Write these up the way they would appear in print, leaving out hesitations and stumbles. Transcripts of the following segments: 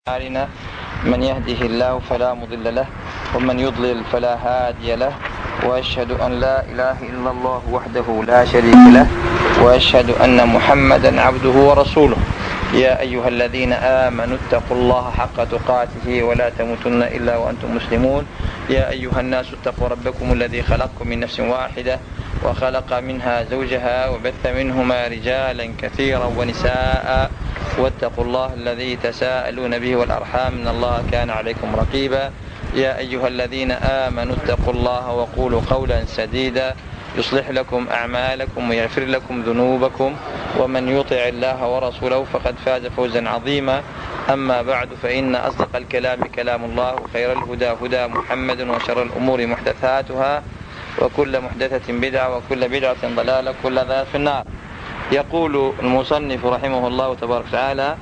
أعمالنا من يهده الله فلا مضل له ومن يضلل فلا هادي له، وأشهد أن لا إله إلا الله وحده لا شريك له، وأشهد أن محمدا عبده ورسوله. يا أيها الذين آمنوا اتقوا الله حق تقاته ولا تموتن إلا وأنتم مسلمون. يا أيها الناس اتقوا ربكم الذي خلقكم من نفس واحدة وخلق منها زوجها وبث منهما رجالا كثيرا ونساء، واتقوا الله الذي تساءلون به والأرحام إن الله كان عليكم رقيبا. يا أيها الذين آمنوا اتقوا الله وقولوا قولا سديدا يصلح لكم أعمالكم ويغفر لكم ذنوبكم، ومن يطع الله ورسوله فقد فاز فوزا عظيما. أما بعد، فإن أصدق الكلام كلام الله، وخير الهدى هدى محمد، وشر الأمور محدثاتها، وكل محدثة بدعة، وكل بدعة ضلالة، وكل ضلالة في النار. يقول المصنف رحمه الله تبارك وتعالى: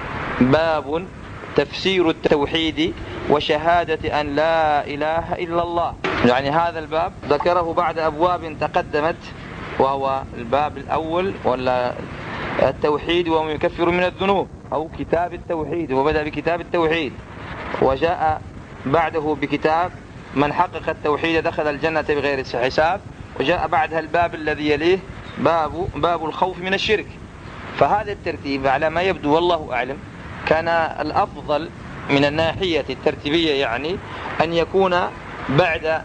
باب تفسير التوحيد وشهادة أن لا إله إلا الله. يعني هذا الباب ذكره بعد أبواب تقدمت، وهو الباب الأول ولا التوحيد وما يكفر من الذنوب، أو كتاب التوحيد، وبدأ بكتاب التوحيد، وجاء بعده بكتاب من حقق التوحيد دخل الجنة بغير حساب، وجاء بعدها الباب الذي يليه باب الخوف من الشرك. فهذا الترتيب على ما يبدو والله أعلم كان الأفضل من الناحية الترتيبية، يعني أن يكون بعد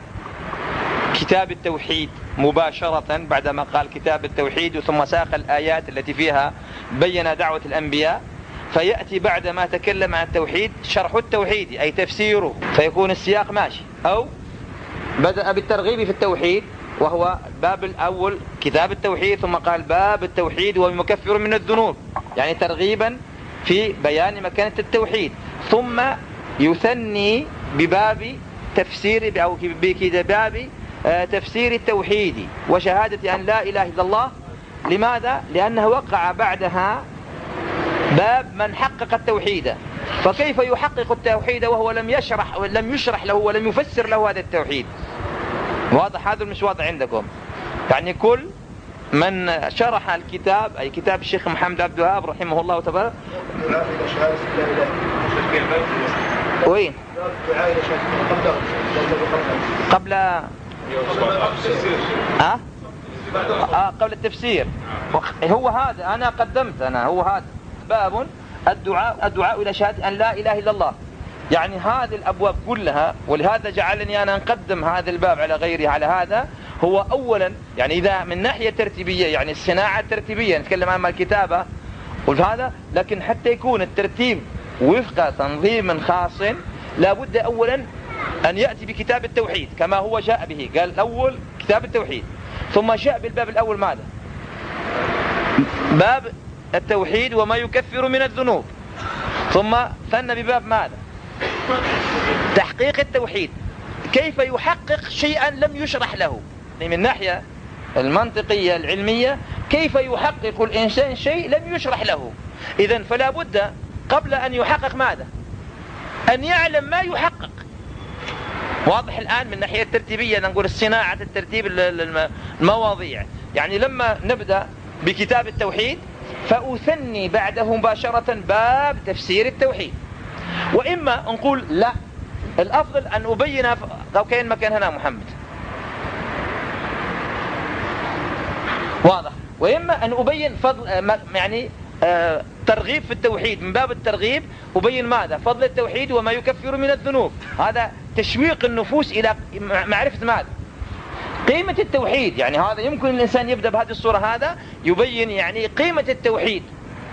كتاب التوحيد مباشرة، بعدما قال كتاب التوحيد ثم ساق الآيات التي فيها بين دعوة الأنبياء، فيأتي بعد ما تكلم عن التوحيد شرح التوحيد أي تفسيره، فيكون السياق ماشي. أو بدأ بالترغيب في التوحيد وهو الباب الأول كتاب التوحيد، ثم قال باب التوحيد ومكفر من الذنوب، يعني ترغيبا في بيان مكانة التوحيد، ثم يثني بباب تفسير أو بباب تفسير التوحيد وشهادة أن لا إله إلا الله. لماذا؟ لأنه وقع بعدها باب من حقق التوحيد، فكيف يحقق التوحيد وهو لم يشرح له ولم يفسر له هذا التوحيد؟ واضح هذا مش واضح عندكم؟ يعني كل من شرح الكتاب أي كتاب الشيخ محمد عبد الوهاب رحمه الله تبارك وين قبل التفسير، هو هذا أنا قدمت هو هذا باب الدعاء إلى شهادة أن لا إله إلا الله. يعني هذه الأبواب كلها، ولهذا جعلني أنا نقدم هذا الباب على غيره على هذا. هو أولا يعني إذا من ناحية ترتيبية، يعني الصناعة الترتيبية نتكلم عن الكتابة وهذا، لكن حتى يكون الترتيب وفق تنظيم خاص لابد أولا أن يأتي بكتاب التوحيد كما هو جاء به. قال الأول كتاب التوحيد، ثم جاء بالباب الأول ماذا؟ باب التوحيد وما يكفر من الذنوب، ثم ثنى بباب ماذا؟ تحقيق التوحيد، كيف يحقق شيئا لم يشرح له. من الناحية المنطقية العلمية كيف يحقق الإنسان شيء لم يشرح له؟ إذن فلا بد قبل أن يحقق ماذا؟ أن يعلم ما يحقق. واضح الآن من الناحية الترتيبية، نقول الصناعة الترتيب المواضيع. يعني لما نبدأ بكتاب التوحيد فأثني بعده مباشرة باب تفسير التوحيد، وإما نقول لا الأفضل أن أبين لو كان مكان هنا محمد واضح، وإما أن أبين فضل يعني ترغيب في التوحيد، من باب الترغيب أبين ماذا؟ فضل التوحيد وما يكفر من الذنوب. هذا تشويق النفوس إلى معرفة ماذا؟ قيمة التوحيد. يعني هذا يمكن الإنسان يبدأ بهذه الصورة، هذا يبين يعني قيمة التوحيد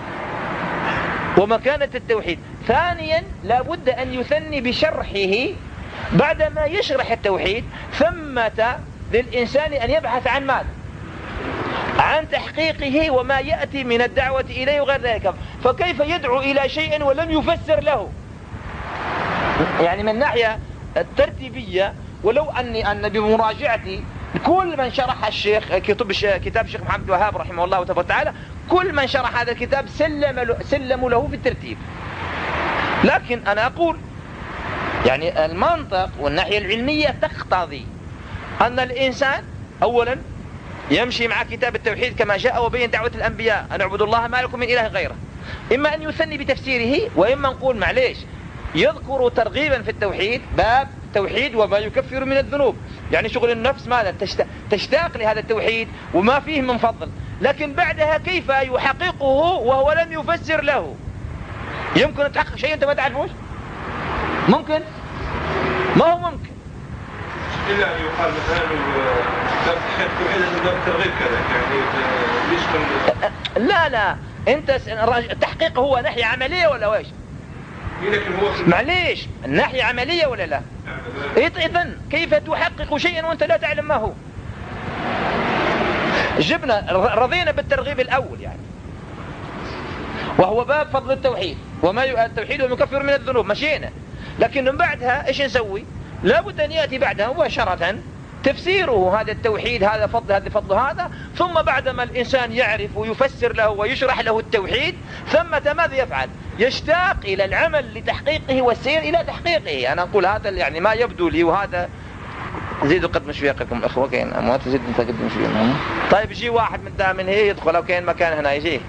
ومكانة التوحيد. ثانيا لابد أن يثني بشرحه بعدما يشرح التوحيد، ثمة للإنسان أن يبحث عن ماذا؟ عن تحقيقه وما يأتي من الدعوة إليه وغير ذلك. فكيف يدعو إلى شيء ولم يفسر له؟ يعني من ناحية الترتيبية، ولو أن بمراجعتي كل من شرح الشيخ كتاب الشيخ محمد عبد الوهاب رحمه الله تعالى، كل من شرح هذا الكتاب سلموا له في الترتيب. لكن أنا أقول يعني المنطق والناحية العلمية تقتضي أن الإنسان أولا يمشي مع كتاب التوحيد كما جاء وبين دعوة الأنبياء أن اعبدوا الله ما لكم من إله غيره، إما أن يثني بتفسيره، وإما نقول معليش يذكر ترغيبا في التوحيد باب التوحيد وما يكفر من الذنوب، يعني شغل النفس ماذا تشتاق لهذا التوحيد وما فيه من فضل، لكن بعدها كيف يحققه وهو لم يفسر له؟ يمكن أن تحقق شيء أنت ما تعرفوش؟ ممكن؟ ما هو ممكن إلا أن يقال مثلا باب التوحيد باب الترغيب كذا، يعني ليش من لا أنت التحقيق هو ناحية عملية ولا ويش؟ لكن هو معليش الناحية عملية ولا لا؟ إذن كيف تحقق شيئا وأنت لا تعلم ما هو؟ رضينا بالترغيب الأول يعني، وهو باب فضل التوحيد وما التوحيد ومكفر من الذنوب، مشينا. لكن من بعدها إيش نسوي؟ لابد أن يأتي بعدها مباشرة تفسيره هذا التوحيد، هذا فضل هذا فضل هذا، ثم بعدما الإنسان يعرف ويفسر له ويشرح له التوحيد ثم ماذا يفعل؟ يشتاق إلى العمل لتحقيقه والسير إلى تحقيقه. أنا أقول هذا يعني ما يبدو لي، وهذا زيدوا قد مشفيقكم إخوة كين أموات زيد أنت قد مشفيقكم. طيب يجي واحد من هي يدخل أو كين مكان هنا يجي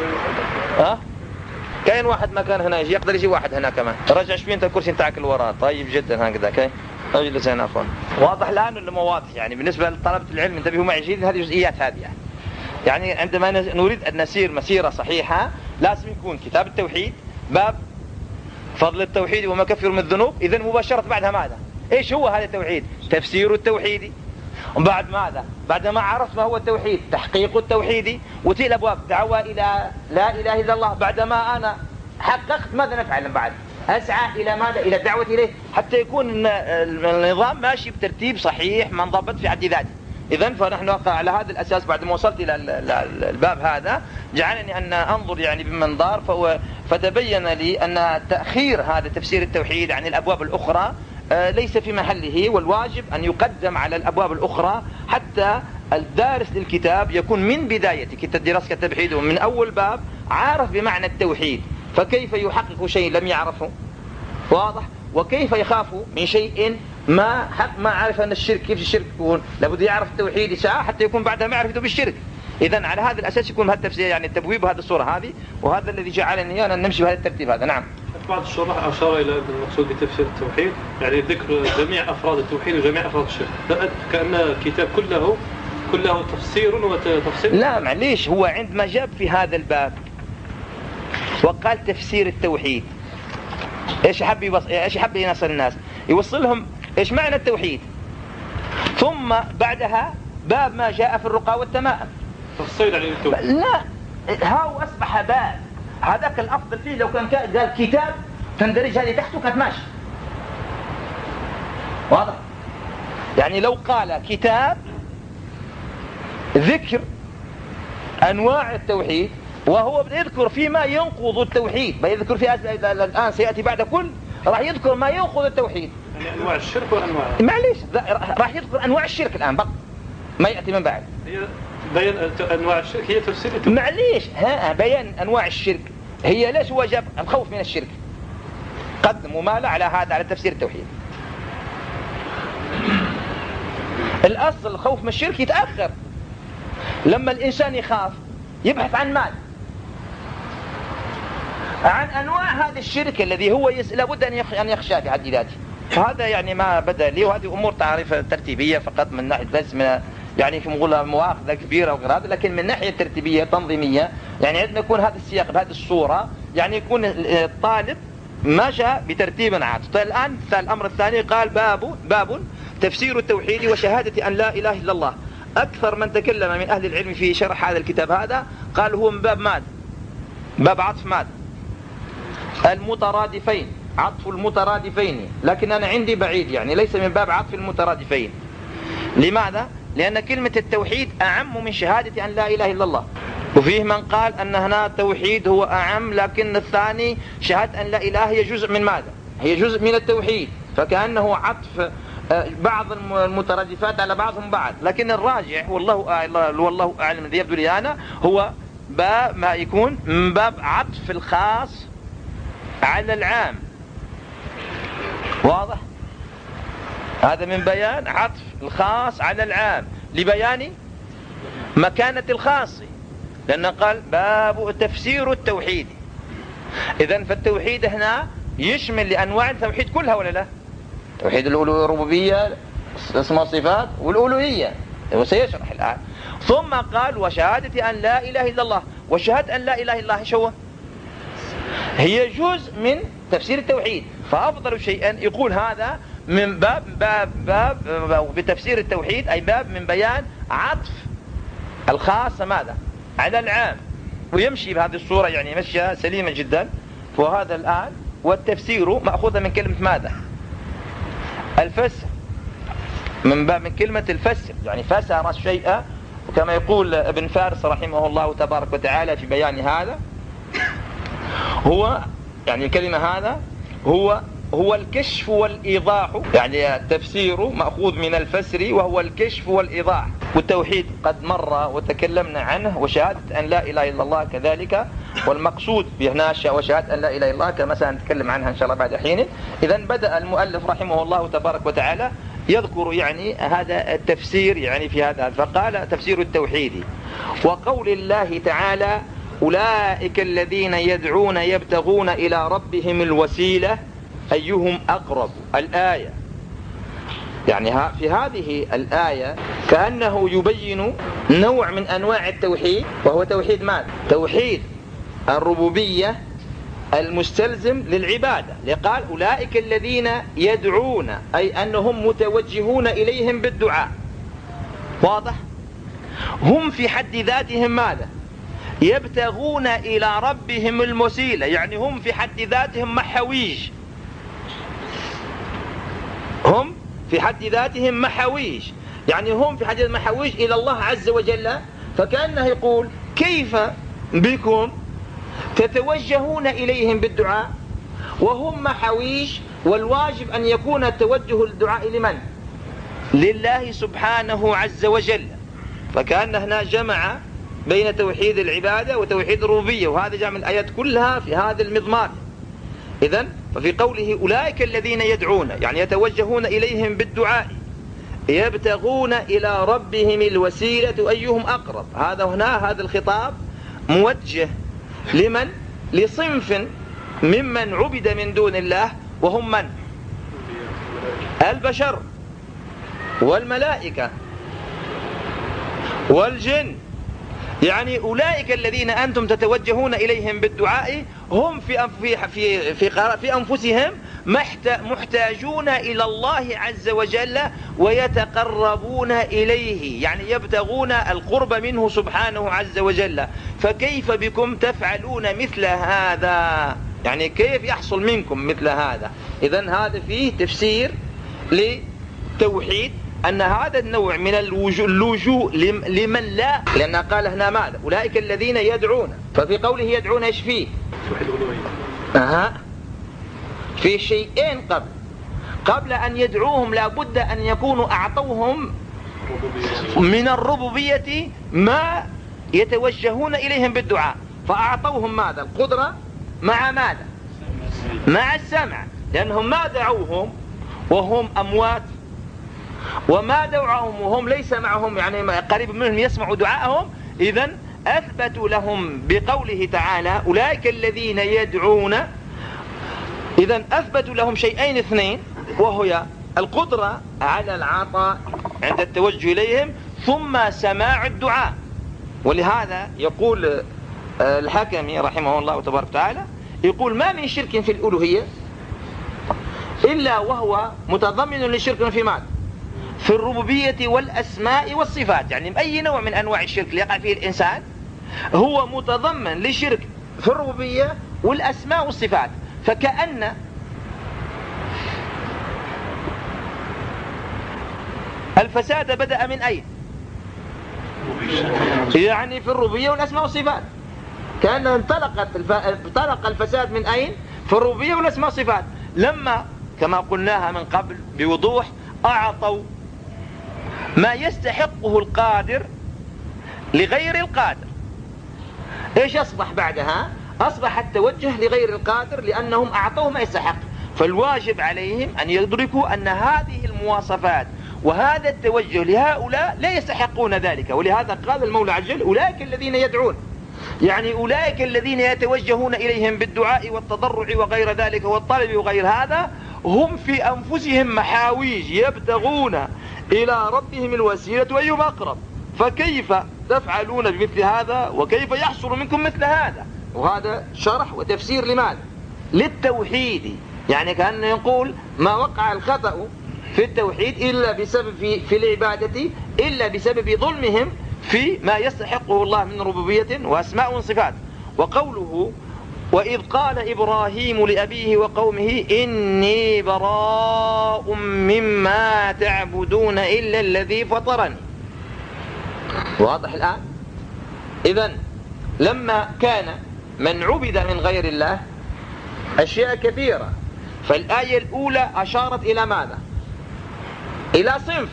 كاين واحد مكان هنا يجي، يقدر يجي واحد هنا كمان. رجع شوي انت الكرسي بتاعك لورا. طيب جدا هكذا كاين اجلس هنا اخوان. واضح الان ولا مو واضح؟ يعني بالنسبه لطلبه العلم انتبهوا معي جيدا، هذه جزئيات هذه يعني عندما نريد ان نسير مسيره صحيحه لازم يكون كتاب التوحيد باب فضل التوحيد وما كفر من الذنوب، اذا مباشره بعدها ماذا؟ ايش هو هذا التوحيد؟ تفسير التوحيد. وبعد ماذا؟ بعد ما عرفت ما هو التوحيد تحقيق التوحيد، وتي الابواب دعوه الى لا اله الا الله. بعدما انا حققت ماذا نفعل بعد؟ اسعى الى ماذا؟ الى الدعوه اليه، حتى يكون النظام ماشي بترتيب صحيح منضبط في حد ذاته. اذا فنحن على هذا الاساس بعد ما وصلت الى الباب هذا جعلني ان انظر يعني بمنظار، فتبين لي ان تاخير هذا تفسير التوحيد عن الابواب الاخرى ليس في محله، والواجب أن يقدم على الأبواب الأخرى حتى الدارس للكتاب يكون من بداية دراسة التوحيد ومن أول باب عارف بمعنى التوحيد، فكيف يحقق شيء لم يعرفه؟ واضح؟ وكيف يخاف من شيء ما عارف أن الشرك، كيف الشرك يكون؟ لابد يعرف التوحيد ساعة حتى يكون بعدها معرفته بالشرك. إذن على هذا الأساس يكون هذا التفسير يعني التبويب بهذه الصورة هذه، وهذا الذي جعلني أنا نمشي بهذا الترتيب هذا. نعم. بعض الشراح أشار إلى المقصود بتفسير التوحيد يعني ذكر جميع أفراد التوحيد وجميع أفراد الشرك، كأن الكتاب كله تفسير وتفسير. لا معليش، هو عندما جاب في هذا الباب وقال تفسير التوحيد ايش حب ينصر الناس؟ يوصلهم ايش معنى التوحيد، ثم بعدها باب ما جاء في الرقى والتمائم تفصيل عن التوحيد. لا هاو أصبح باب، هذاك الأفضل فيه لو كان قال كتاب تندرج هذه تحته كانت ماشي. واضح؟ يعني لو قال كتاب ذكر أنواع التوحيد وهو يذكر فيما ينقض التوحيد، بيذكر في الآن سيأتي بعد كل راح يذكر ما ينقض التوحيد، يعني أنواع الشرك وأنواع معليش راح يذكر أنواع الشرك الآن بقى ما يأتي من بعد. بيان أنواع الشرك هي تفسير التوحيد. معليش بيان أنواع الشرك هي ليش هو جاب الخوف من الشرك، قدم ومال على هذا على تفسير التوحيد. الأصل الخوف من الشرك يتأخر لما الإنسان يخاف يبحث عن مال، عن أنواع هذا الشرك الذي هو لابد أن يخشى في حد ذاته. فهذا يعني ما بدأ لي، وهذه أمور تعرف ترتيبية فقط من ناحية بس من يعني في مواخذة كبيرة وغير هذا، لكن من ناحية ترتيبية تنظيمية يعني عندما يكون هذا السياق بهذه الصورة يعني يكون الطالب مشى بترتيب عاد. طيب الآن الأمر الثاني قال باب تفسير التوحيد وشهادة أن لا إله إلا الله. أكثر من تكلم من أهل العلم في شرح هذا الكتاب هذا قال هو من باب ماذا؟ باب عطف ماذا؟ المترادفين، عطف المترادفين، لكن أنا عندي بعيد يعني ليس من باب عطف المترادفين. لماذا؟ لأن كلمة التوحيد أعم من شهادة أن لا إله إلا الله، وفيه من قال أن هنا التوحيد هو أعم، لكن الثاني شهادة أن لا إله هي جزء من ماذا؟ هي جزء من التوحيد، فكأنه عطف بعض المترادفات على بعضهم بعض. لكن الراجح والله أعلم الذي يبدو لي أنا هو باب ما يكون من باب عطف الخاص على العام. واضح؟ هذا من بيان عطف الخاص على العام لبيان مكانة الخاص، لأنه قال باب تفسير التوحيد. إذن فالتوحيد هنا يشمل لأنواع التوحيد كلها ولا لا؟ توحيد الربوبية، اسماء والصفات، والألوهية، وسيشرح الآن. ثم قال وشهادة أن لا إله إلا الله. وشهادة أن لا إله إلا الله شو هي؟ جزء من تفسير التوحيد. فأفضل شيء يقول هذا من باب بتفسير التوحيد، أي باب من بيان عطف الخاص ماذا على العام، ويمشي بهذه الصورة، يعني مشي سليمة جدا. وهذا الآن والتفسير مأخوذ من كلمة ماذا؟ الفسر، من كلمة الفسر، يعني فسر الشيء، وكما يقول ابن فارس رحمه الله تبارك وتعالى في بيان هذا، هو يعني الكلمة هذا هو الكشف والإيضاح، يعني التفسير مأخوذ من الفسر وهو الكشف والإيضاح. والتوحيد قد مر وتكلمنا عنه، وشهادة أن لا إله إلا الله كذلك. والمقصود بهنا وشهادة أن لا إله إلا الله كما سنتكلم عنها إن شاء الله بعد حين. إذن بدأ المؤلف رحمه الله تبارك وتعالى يذكر يعني هذا التفسير يعني في هذا، فقال تفسير التوحيد. وقول الله تعالى أولئك الذين يدعون يبتغون إلى ربهم الوسيلة أيهم أقرب. الآية يعني في هذه الآية كأنه يبين نوع من أنواع التوحيد، وهو توحيد ماذا؟ توحيد الربوبية المستلزم للعبادة. لقال أولئك الذين يدعون، أي أنهم متوجهون إليهم بالدعاء. واضح؟ هم في حد ذاتهم ماذا؟ يبتغون إلى ربهم الوسيلة، يعني هم في حد ذاتهم محويج، هم في حد ذاتهم محويج، يعني هم في حد ذاتهم محويج إلى الله عز وجل. فكأنه يقول كيف بكم تتوجهون إليهم بالدعاء وهم محويج، والواجب أن يكون التوجه الدعاء لمن؟ لله سبحانه عز وجل. فكأن هنا جمع بين توحيد العبادة وتوحيد الربوبية، وهذا جاء من الآيات كلها في هذا المضمار. إذن ففي قوله أولئك الذين يدعون يعني يتوجهون إليهم بالدعاء يبتغون إلى ربهم الوسيلة أيهم أقرب. هذا الخطاب موجه لمن؟ لصنف ممن عبد من دون الله، وهم من؟ البشر والملائكة والجن. يعني أولئك الذين أنتم تتوجهون إليهم بالدعاء هم في أنفسهم محتاجون إلى الله عز وجل ويتقربون إليه، يعني يبتغون القرب منه سبحانه عز وجل. فكيف بكم تفعلون مثل هذا؟ يعني كيف يحصل منكم مثل هذا؟ إذن هذا فيه تفسير لتوحيد أن هذا النوع من اللجوء لمن لا، لأن قال هنا ماذا؟ أولئك الذين يدعون. ففي قوله يدعون إيش فيه؟ في شيئين قبل أن يدعوهم لابد أن يكونوا أعطوهم من الربوبية ما يتوجهون إليهم بالدعاء. فأعطوهم ماذا؟ القدرة مع ماذا؟ مع السمع، لأنهم ما دعوهم وهم أموات، وما دعوهم وهم ليس معهم يعني قريب منهم يسمع دعاءهم. إذن أثبتوا لهم بقوله تعالى أولئك الذين يدعون. إذن أثبتوا لهم شيئين اثنين، وهي القدرة على العطاء عند التوجه إليهم، ثم سماع الدعاء. ولهذا يقول الحكمي رحمه الله تبارك وتعالى، يقول ما من شرك في الألوهية إلا وهو متضمن لشرك في ماذا؟ في الربوبية والأسماء والصفات. يعني أي نوع من أنواع الشرك اللي يقع فيه الإنسان هو متضمن لشرك في الربوبية والأسماء والصفات. فكأن الفساد بدأ من أين؟ يعني في الربوبية والأسماء والصفات. كأن انطلق الفساد من أين؟ في الربوبية والأسماء والصفات، لما كما قلناها من قبل بوضوح أعطوا ما يستحقه القادر لغير القادر. إيش أصبح بعدها؟ أصبح التوجه لغير القادر، لأنهم أعطوه ما يستحق. فالواجب عليهم أن يدركوا أن هذه المواصفات وهذا التوجه لهؤلاء لا يستحقون ذلك. ولهذا قال المولى عز وجل أولئك الذين يدعون. يعني أولئك الذين يتوجهون إليهم بالدعاء والتضرع وغير ذلك والطلب وغير هذا هم في أنفسهم محاويج يبتغون إلى ربهم الوسيلة وأيهم أقرب. فكيف تفعلون بمثل هذا وكيف يحصل منكم مثل هذا؟ وهذا شرح وتفسير لماذا؟ للتوحيد. يعني كأنه يقول ما وقع الخطأ في التوحيد إلا بسبب في العبادة إلا بسبب ظلمهم في ما يستحقه الله من ربوبية وأسماء وصفات. وقوله وإذ قال إبراهيم لأبيه وقومه إني براء مما تعبدون إلا الذي فطرني. واضح الآن؟ إذن لما كان من عبد من غير الله أشياء كثيرة، فالآية الأولى أشارت إلى ماذا؟ إلى صنف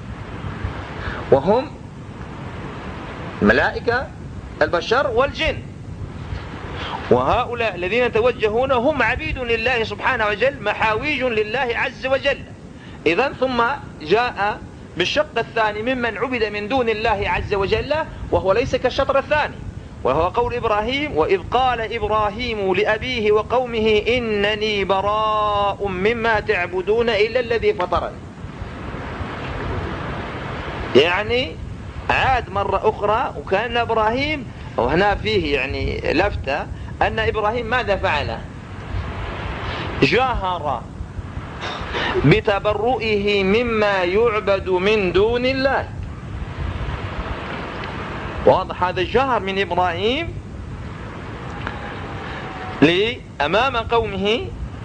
وهم الملائكة البشر والجن، وهؤلاء الذين يتوجهون هم عبيد لله سبحانه وجل محاويج لله عز وجل. إذن ثم جاء بالشق الثاني ممن عبد من دون الله عز وجل، وهو ليس كالشطر الثاني، وهو قول إبراهيم وإذ قال إبراهيم لأبيه وقومه إنني براء مما تعبدون إلا الذي فطرني. يعني عاد مرة أخرى، وكان إبراهيم، وهنا فيه يعني لفتة أن إبراهيم ماذا فعل؟ جاهر بتبرؤه مما يعبد من دون الله. واضح هذا الجهر من إبراهيم أمام قومه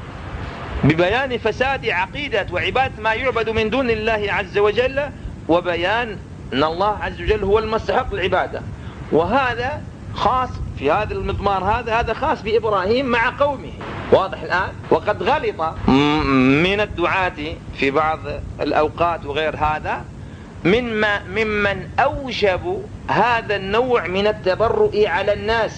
ببيان فساد عقيدة وعبادة ما يعبد من دون الله عز وجل، وبيان أن الله عز وجل هو المستحق العبادة. وهذا خاص في هذا المضمار، هذا خاص بإبراهيم مع قومه. واضح الآن؟ وقد غلط من الدعاة في بعض الأوقات وغير هذا ممن أوجبوا هذا النوع من التبرؤ على الناس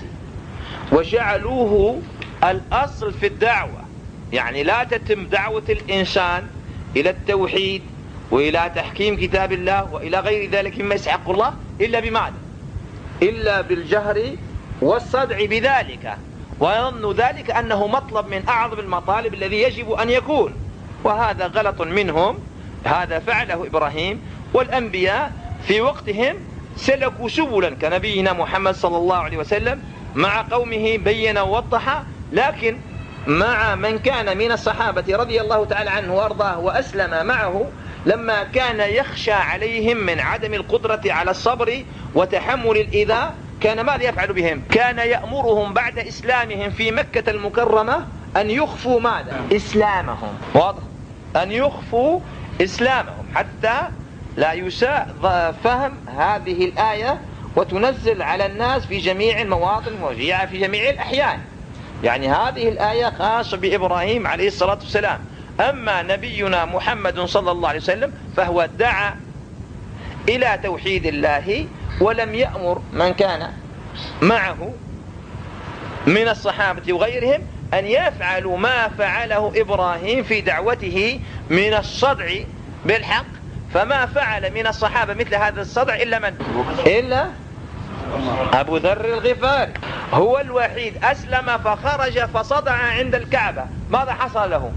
وجعلوه الأصل في الدعوة. يعني لا تتم دعوة الإنسان إلى التوحيد وإلى تحكيم كتاب الله وإلى غير ذلك مما يستحق الله إلا بماذا؟ إلا بالجهر والصدع بذلك، ويظن ذلك أنه مطلب من أعظم المطالب الذي يجب أن يكون. وهذا غلط منهم، هذا فعله إبراهيم، والأنبياء في وقتهم سلكوا سبلا كنبينا محمد صلى الله عليه وسلم مع قومه بين ووضح. لكن مع من كان من الصحابة رضي الله تعالى عنه وأرضاه وأسلم معه، لما كان يخشى عليهم من عدم القدرة على الصبر وتحمل الإذى، كان ماذا يفعل بهم؟ كان يأمرهم بعد إسلامهم في مكة المكرمة أن يخفوا ماذا؟ إسلامهم. واضح؟ أن يخفوا إسلامهم حتى لا يساء فهم هذه الآية وتنزل على الناس في جميع المواطن وجيعة في جميع الأحيان. يعني هذه الآية خاصة بإبراهيم عليه الصلاة والسلام. أما نبينا محمد صلى الله عليه وسلم فهو دعا إلى توحيد الله، ولم يأمر من كان معه من الصحابة وغيرهم أن يفعلوا ما فعله إبراهيم في دعوته من الصدع بالحق. فما فعل من الصحابة مثل هذا الصدع إلا من؟ إلا أبو ذر الغفاري، هو الوحيد أسلم فخرج فصدع عند الكعبة. ماذا حصل له؟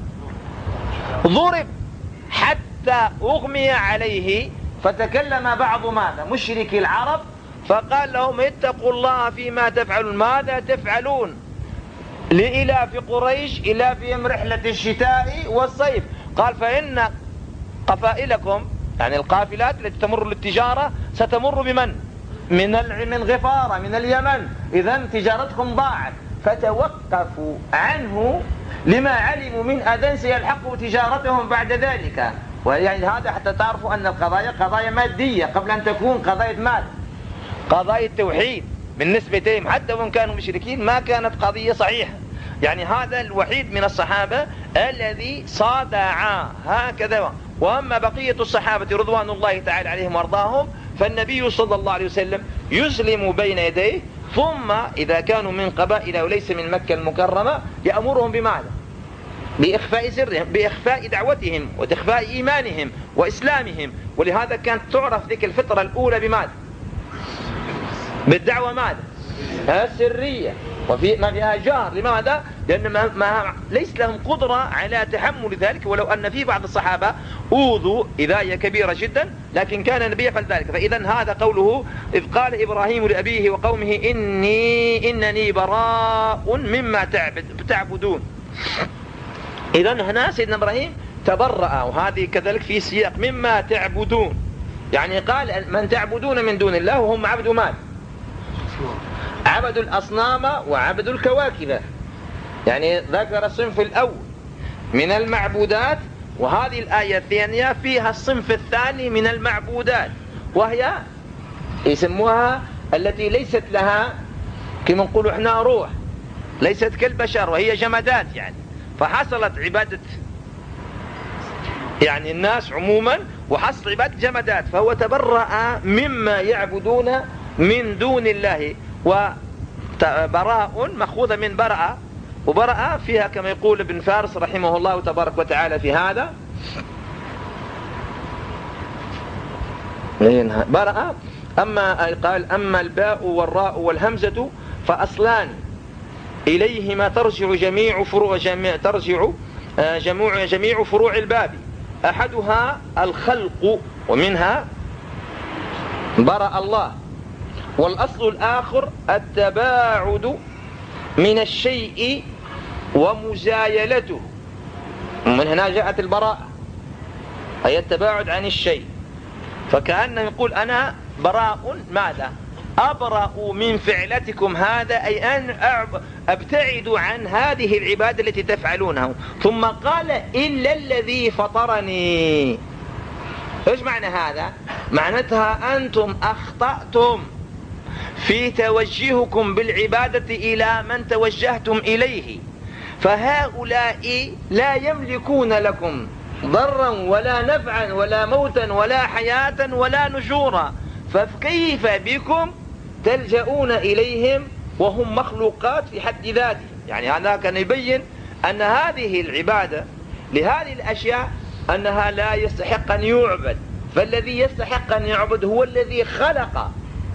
ضرب حتى أغمي عليه، فتكلم بعض ماذا؟ مشركي العرب، فقال لهم اتقوا الله فيما تفعلون. ماذا تفعلون؟ لإلاف قريش إلافهم رحلة الشتاء والصيف. قال فإن قفائلكم، يعني القافلات التي تمر للتجارة، ستمر بمن؟ من غفارة، من اليمن. إذن تجارتكم ضاعت، فتوقفوا عنه لما علموا من أذى سيلحقوا تجارتهم بعد ذلك. ويعني هذا حتى تعرفوا أن القضايا قضايا مادية قبل أن تكون قضايا مال. قضايا التوحيد بالنسبة لهم حتى وإن كانوا مشركين ما كانت قضية صحيحة. يعني هذا الوحيد من الصحابة الذي صادع هكذا. وأما بقية الصحابة رضوان الله تعالى عليهم وارضاهم، فالنبي صلى الله عليه وسلم يسلم بين يديه، ثم إذا كانوا من قبائل وليس من مكة المكرمة يأمرهم بماذا؟ بإخفاء سرهم، بإخفاء دعوتهم وإخفاء إيمانهم وإسلامهم. ولهذا كانت تعرف ذيك الفترة الأولى بماذا؟ بالدعوة ماذا؟ السرية، وفي ما فيها جهر. لماذا؟ لأن ليس لهم قدرة على تحمل ذلك، ولو أن في بعض الصحابة أوذوا إذاية كبيرة جدا، لكن كان النبي يفعل ذلك. فإذا هذا قوله إذ قال إبراهيم لأبيه وقومه إنني براء مما تعبدون. إذن هنا سيدنا إبراهيم تبرأ، وهذه كذلك في سياق مما تعبدون، يعني قال من تعبدون من دون الله، وهم عبدوا مال، عبدوا الأصنام وعبدوا الكواكب. يعني ذكر الصنف الأول من المعبودات، وهذه الآية الثانية فيها الصنف الثاني من المعبودات، وهي يسموها التي ليست لها كما نقول احنا روح، ليست كالبشر، وهي جمادات. يعني فحصلت عبادة يعني الناس عموما، وحصل عبادة جمادات، فهو تبرأ مما يعبدون من دون الله. وبراء مأخوذة من برأ، وبرأ فيها كما يقول ابن فارس رحمه الله تبارك وتعالى في هذا برأ. قال أما الباء والراء والهمزة فأصلان إليهما ترجع جميع فروع الباب، أحدها الخلق ومنها برأ الله، والأصل الآخر التباعد من الشيء ومزايلته، ومن هنا جاءت البراءة أي التباعد عن الشيء. فكأنه يقول أنا براء ماذا؟ أبرأ من فعلتكم هذا، أي أن أبتعد عن هذه العبادة التي تفعلونها. ثم قال إلا الذي فطرني. إيش معنى هذا؟ معناتها أنتم أخطأتم في توجهكم بالعبادة إلى من توجهتم إليه، فهؤلاء لا يملكون لكم ضرا ولا نفعا ولا موتا ولا حياة ولا نشورا، فكيف بكم تلجؤون إليهم وهم مخلوقات في حد ذاته؟ يعني هذا كان يبين أن هذه العبادة لهذه الأشياء أنها لا يستحق أن يعبد، فالذي يستحق أن يعبد هو الذي خلق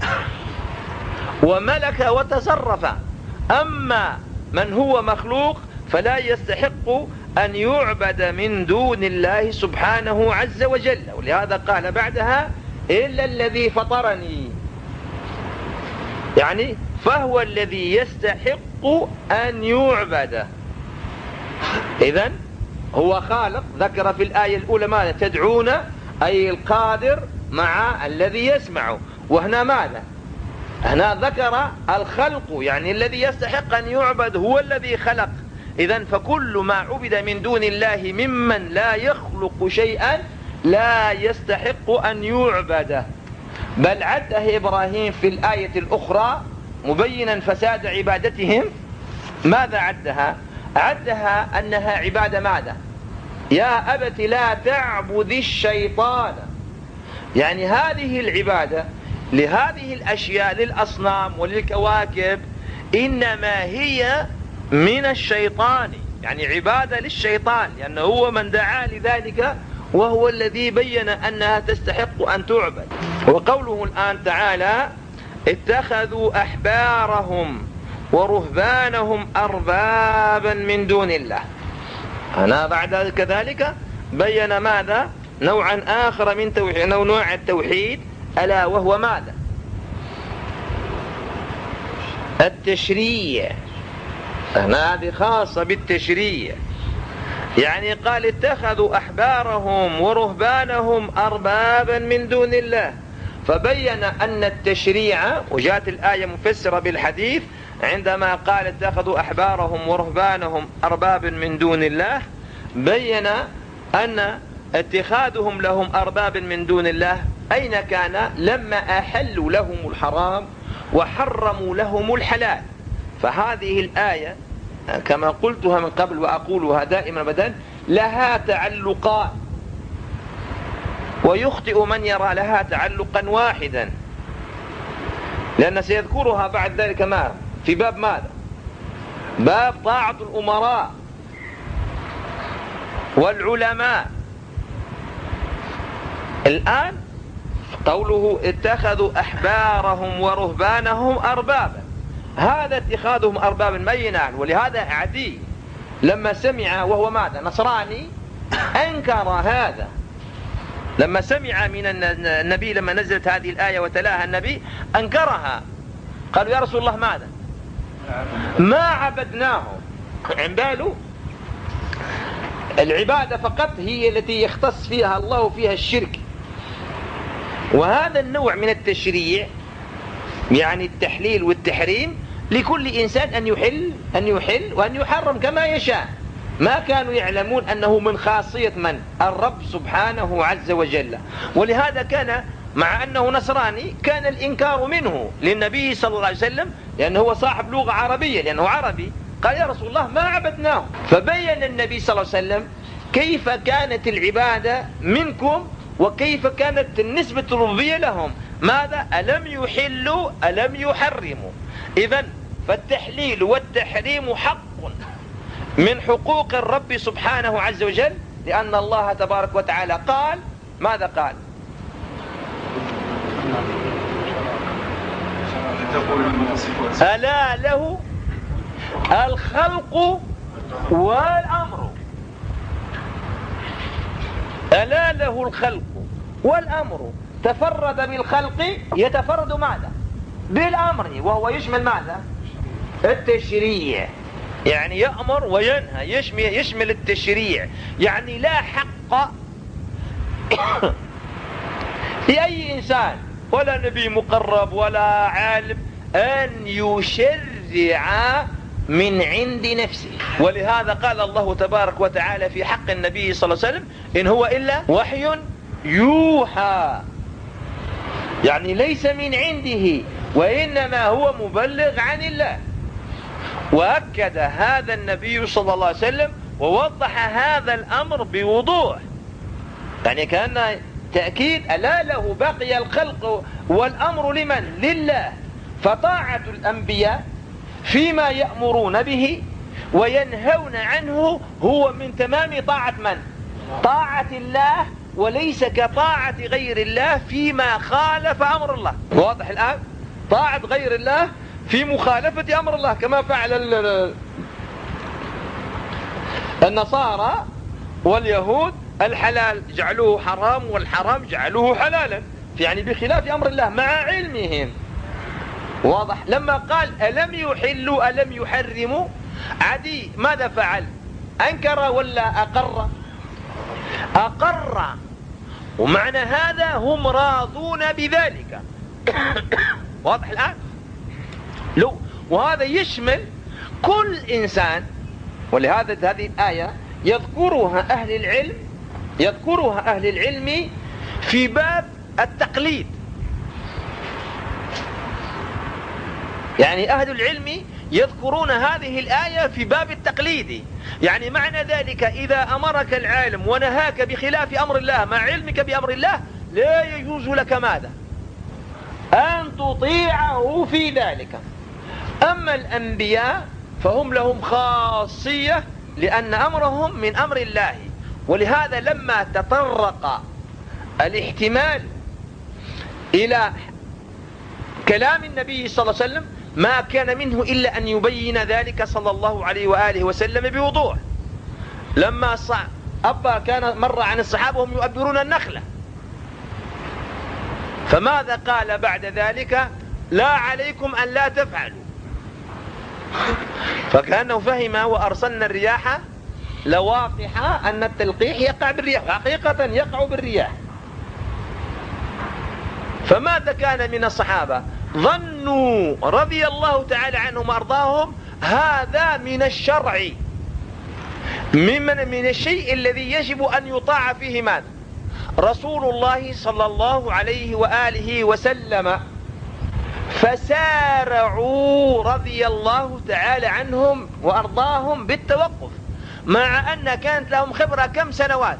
وملك وتصرف. أما من هو مخلوق فلا يستحق أن يعبد من دون الله سبحانه عز وجل. ولهذا قال بعدها إلا الذي فطرني، يعني فهو الذي يستحق أن يعبد. إذن هو خالق. ذكر في الآية الأولى ماذا؟ تدعون أي القادر مع الذي يسمع. وهنا ماذا؟ هنا ذكر الخلق، يعني الذي يستحق أن يعبد هو الذي خلق. إذن فكل ما عبد من دون الله ممن لا يخلق شيئا لا يستحق أن يعبد. بل عده إبراهيم في الآية الأخرى مبينا فساد عبادتهم. ماذا عدها؟ عدها أنها عبادة ماذا؟ يا أبت لا تعبد الشيطان. يعني هذه العبادة لهذه الأشياء للأصنام وللكواكب إنما هي من الشيطان، يعني عبادة للشيطان، لأنه هو من دعا لذلك وهو الذي بين أنها تستحق أن تعبد. وقوله الآن تعالى اتخذوا أحبارهم ورهبانهم أربابا من دون الله. أنا بعد كذلك بين ماذا؟ نوعا آخر من توحيد، نوع التوحيد، ألا وهو ماذا؟ التشريع. هذه خاصة بالتشريع. يعني قال اتخذوا أحبارهم ورهبانهم أربابا من دون الله، فبين أن التشريع، وجاءت الآية مفسرة بالحديث عندما قال اتخذوا أحبارهم ورهبانهم أربابا من دون الله، بين أن اتخاذهم لهم أربابا من دون الله أين كان؟ لما أحلوا لهم الحرام وحرموا لهم الحلال. فهذه الآية كما قلتها من قبل وأقولها دائما أبدا لها تعلقان، ويخطئ من يرى لها تعلقا واحدا، لأن سيذكرها بعد ذلك ما في باب ماذا؟ باب طاعة الأمراء والعلماء. الآن قوله اتخذوا أحبارهم ورهبانهم أربابا، هذا اتخاذهم أربابا بينا. ولهذا عدي لما سمع وهو ماذا نصراني أنكر هذا، لما سمع من النبي لما نزلت هذه الآية وتلاها النبي أنكرها، قالوا يا رسول الله ماذا ما عبدناه، عن باله العبادة فقط هي التي يختص فيها الله فيها الشرك. وهذا النوع من التشريع يعني التحليل والتحريم لكل إنسان أن يحل وأن يحرم كما يشاء، ما كانوا يعلمون أنه من خاصية من؟ الرب سبحانه عز وجل. ولهذا كان مع أنه نصراني كان الإنكار منه للنبي صلى الله عليه وسلم، لأنه هو صاحب لغة عربية، لأنه عربي. قال يا رسول الله ما عبدناه. فبين النبي صلى الله عليه وسلم كيف كانت العبادة منكم وكيف كانت النسبة الربوبية لهم. ماذا؟ ألم يحلوا ألم يحرموا. إذن فالتحليل والتحريم حق من حقوق الرب سبحانه عز وجل، لأن الله تبارك وتعالى قال ماذا قال؟ ألا له الخلق والأمر. ألا له الخلق والأمر. تفرد بالخلق يتفرد ماذا؟ بالأمر، وهو يشمل ماذا؟ التشريع، يعني يأمر وينهى، يشمل التشريع. يعني لا حق لأي إنسان ولا نبي مقرب ولا عالم أن يشرع من عند نفسه. ولهذا قال الله تبارك وتعالى في حق النبي صلى الله عليه وسلم إن هو إلا وحي يوحى، يعني ليس من عنده وإنما هو مبلغ عن الله. وأكد هذا النبي صلى الله عليه وسلم ووضح هذا الأمر بوضوح، يعني كان تأكيد ألا له بقي الخلق والأمر لمن؟ لله. فطاعة الأنبياء فيما يأمرون به وينهون عنه هو من تمام طاعة من؟ طاعة الله، وليس كطاعة غير الله فيما خالف أمر الله. واضح الآن؟ طاعة غير الله في مخالفة أمر الله، كما فعل النصارى واليهود، الحلال جعلوه حرام والحرام جعلوه حلالا، يعني بخلاف أمر الله مع علمهم. واضح؟ لما قال ألم يحلوا ألم يحرموا، عدي ماذا فعل؟ أنكر ولا أقر؟ أقر. ومعنى هذا هم راضون بذلك. واضح الآن؟ وهذا يشمل كل إنسان. ولهذا هذه الآية يذكرها أهل العلم في باب التقليد. يعني أهل العلم يذكرون هذه الآية في باب التقليد، يعني معنى ذلك إذا أمرك العالم ونهاك بخلاف أمر الله مع علمك بأمر الله لا يجوز لك ماذا؟ أن تطيعه في ذلك. أما الأنبياء فهم لهم خاصية لأن أمرهم من أمر الله. ولهذا لما تطرق الاحتمال إلى كلام النبي صلى الله عليه وسلم ما كان منه إلا أن يبين ذلك صلى الله عليه وآله وسلم بوضوح. لما كان مر عن الصحابة هم يؤبرون النخلة، فماذا قال بعد ذلك؟ لا عليكم أن لا تفعلوا. فكأنه فهم وأرسلنا الرياح لواقح أن التلقيح يقع بالرياح، حقيقة يقع بالرياح. فماذا كان من الصحابة؟ ظنوا رضي الله تعالى عنهم وأرضاهم هذا من الشرع، من الشيء الذي يجب أن يطاع فيه من؟ رسول الله صلى الله عليه وآله وسلم. فسارعوا رضي الله تعالى عنهم وأرضاهم بالتوقف، مع أن كانت لهم خبرة كم سنوات.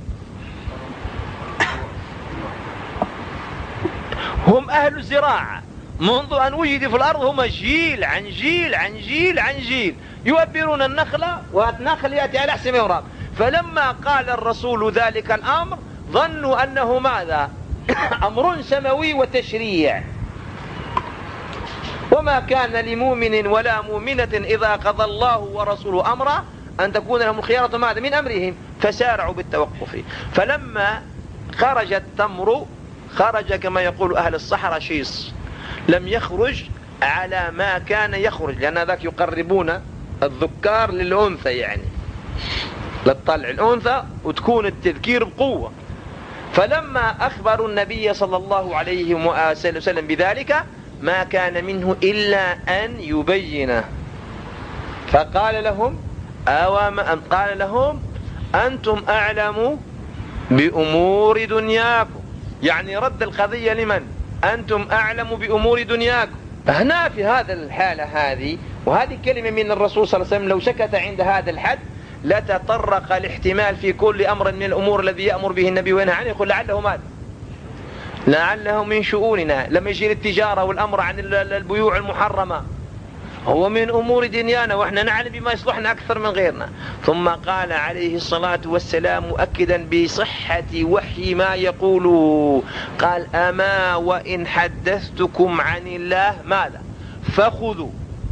هم أهل الزراعة منذ أن وجدوا في الأرض، هم جيل عن جيل عن جيل عن جيل يؤبرون النخلة، والنخل يأتي على حسب يورام. فلما قال الرسول ذلك الأمر ظنوا أنه ماذا؟ أمر سماوي وتشريع. وما كان لمؤمن ولا مؤمنة إذا قضى الله ورسوله أمرا أن تكون لهم الخيارة ماذا من أمرهم فسارعوا بالتوقف. فلما خرج التمر خرج كما يقول أهل الصحراء شيص، لم يخرج على ما كان يخرج، لأن ذاك يقربون الذكار للأنثى، يعني للطلع الأنثى وتكون التذكير بقوة. فلما أخبروا النبي صلى الله عليه وسلم بذلك ما كان منه إلا أن يبينه، فقال لهم قال لهم أنتم أعلم بأمور دنياكم، يعني رد القضية لمن؟ أنتم أعلم بأمور دنياكم. هنا في هذا الحالة هذه، وهذه كلمة من الرسول صلى الله عليه وسلم لو سكت عند هذا الحد لتطرق الاحتمال في كل أمر من الأمور الذي يأمر به النبي وينهى عنه، يقول لعله ماذا؟ لعله من شؤوننا، لما يجي التجارة والأمر عن البيوع المحرمة هو من أمور دنيانا وإحنا نعلم بما يصلحنا أكثر من غيرنا. ثم قال عليه الصلاة والسلام مؤكدا بصحة وحي ما يقوله، قال أما وإن حدثتكم عن الله ماذا فخذوا،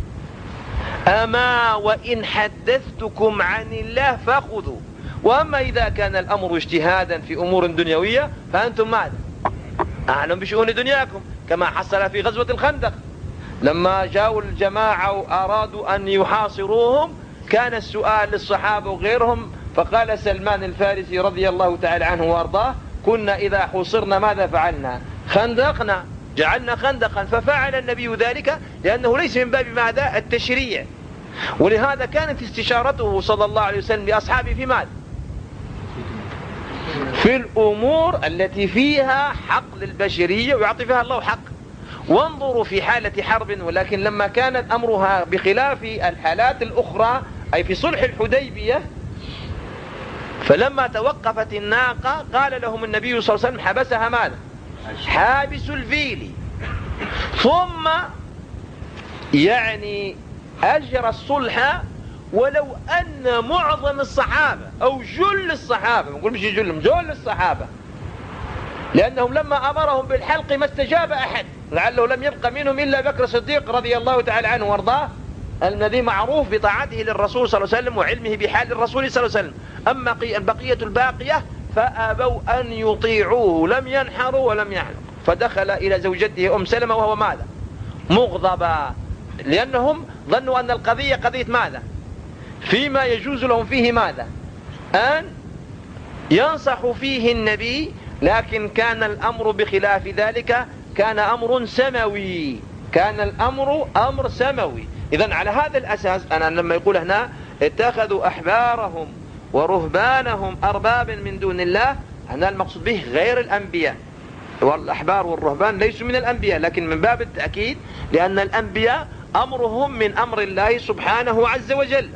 أما وإن حدثتكم عن الله فخذوا، وأما إذا كان الأمر اجتهادا في أمور دنيوية فأنتم ماذا؟ أعلم بشؤون دنياكم، كما حصل في غزوة الخندق لما جاءوا الجماعة وأرادوا أن يحاصروهم، كان السؤال للصحابة وغيرهم، فقال سلمان الفارسي رضي الله تعالى عنه وأرضاه كنا إذا حوصرنا ماذا فعلنا؟ خندقنا، جعلنا خندقا. ففعل النبي ذلك لأنه ليس من باب ماذا؟ التشريع. ولهذا كانت استشارته صلى الله عليه وسلم لأصحابه في ماذا؟ في الأمور التي فيها حق للبشرية ويعطي فيها الله حق. وانظروا في حالة حرب، ولكن لما كانت أمرها بخلاف الحالات الأخرى أي في صلح الحديبية، فلما توقفت الناقة قال لهم النبي صلى الله عليه وسلم حبسها ماذا؟ حابس الفيل. ثم يعني أجرى الصلح، ولو أن معظم الصحابة أو جل الصحابة، ما نقول مش جل الصحابة، لأنهم لما أمرهم بالحلق ما استجاب أحد، لعله لم يبق منهم إلا بكر الصديق رضي الله تعالى عنه وارضاه، الذي معروف بطاعته للرسول صلى الله عليه وسلم وعلمه بحال الرسول صلى الله عليه وسلم. أما البقية الباقية فأبوا أن يطيعوه، لم ينحروا ولم يحلقوا. فدخل إلى زوجته أم سلمة وهو ماذا؟ مغضبا، لأنهم ظنوا أن القضية قضية ماذا؟ فيما يجوز لهم فيه ماذا؟ أن ينصحوا فيه النبي، لكن كان الأمر بخلاف ذلك، كان أمر سماوي، كان الأمر أمر سماوي. إذن على هذا الأساس أنا لما يقول هنا اتخذوا أحبارهم ورهبانهم أربابا من دون الله، هنا المقصود به غير الأنبياء، والأحبار والرهبان ليسوا من الأنبياء، لكن من باب التأكيد لأن الأنبياء أمرهم من أمر الله سبحانه عز وجل.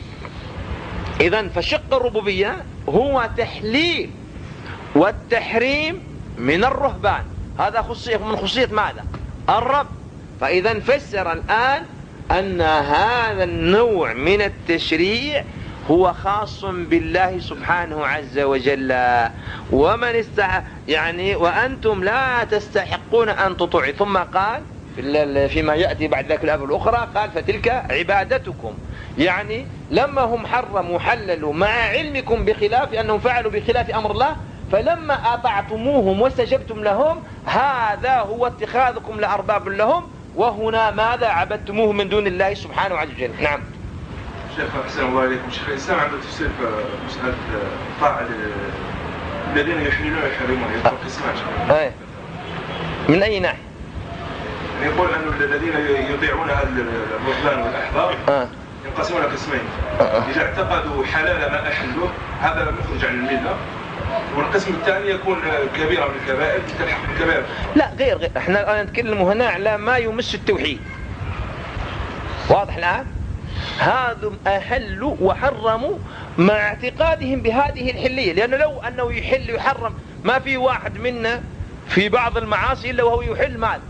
إذن فشق الربوبية هو تحليل والتحريم من الرهبان، هذا خصية من خصية ماذا؟ الرب. فإذا فسر الآن أن هذا النوع من التشريع هو خاص بالله سبحانه عز وجل، ومن يعني وأنتم لا تستحقون أن تطيعوا. ثم قال فيما يأتي بعد ذلك الآية الأخرى قال فتلك عبادتكم، يعني لما هم حرموا حللوا مع علمكم بخلاف أنهم فعلوا بخلاف أمر الله، فلما أطعتموهم واستجبتم لهم هذا هو اتخاذكم لأرباب لهم، وهنا ماذا؟ عبدتموه من دون الله سبحانه عز وجل. نعم شيخ أحسن الله عليكم. شيخ الإسلام عنده تفسير في مسألة طاعة الذين يحللون ويحرمون، يذكر قسمان. من أي ناحية؟ يقول أن الذين يطيعون الرهبان والأحبار ينقسمون قسمين، إذا اعتقدوا حلال ما أحلوه هذا لم يخرج عن الملة، والقسم الثاني يكون كبيرة من الكبائر تلحق بالكبائر. لا غير احنا الآن نتكلم هنا على ما يمس التوحيد، واضح الآن؟ هذا أحلوا وحرموا مع اعتقادهم بهذه الحلية، لأنه لو أنه يحل ويحرم ما في واحد منا في بعض المعاصي إلا وهو يحل مال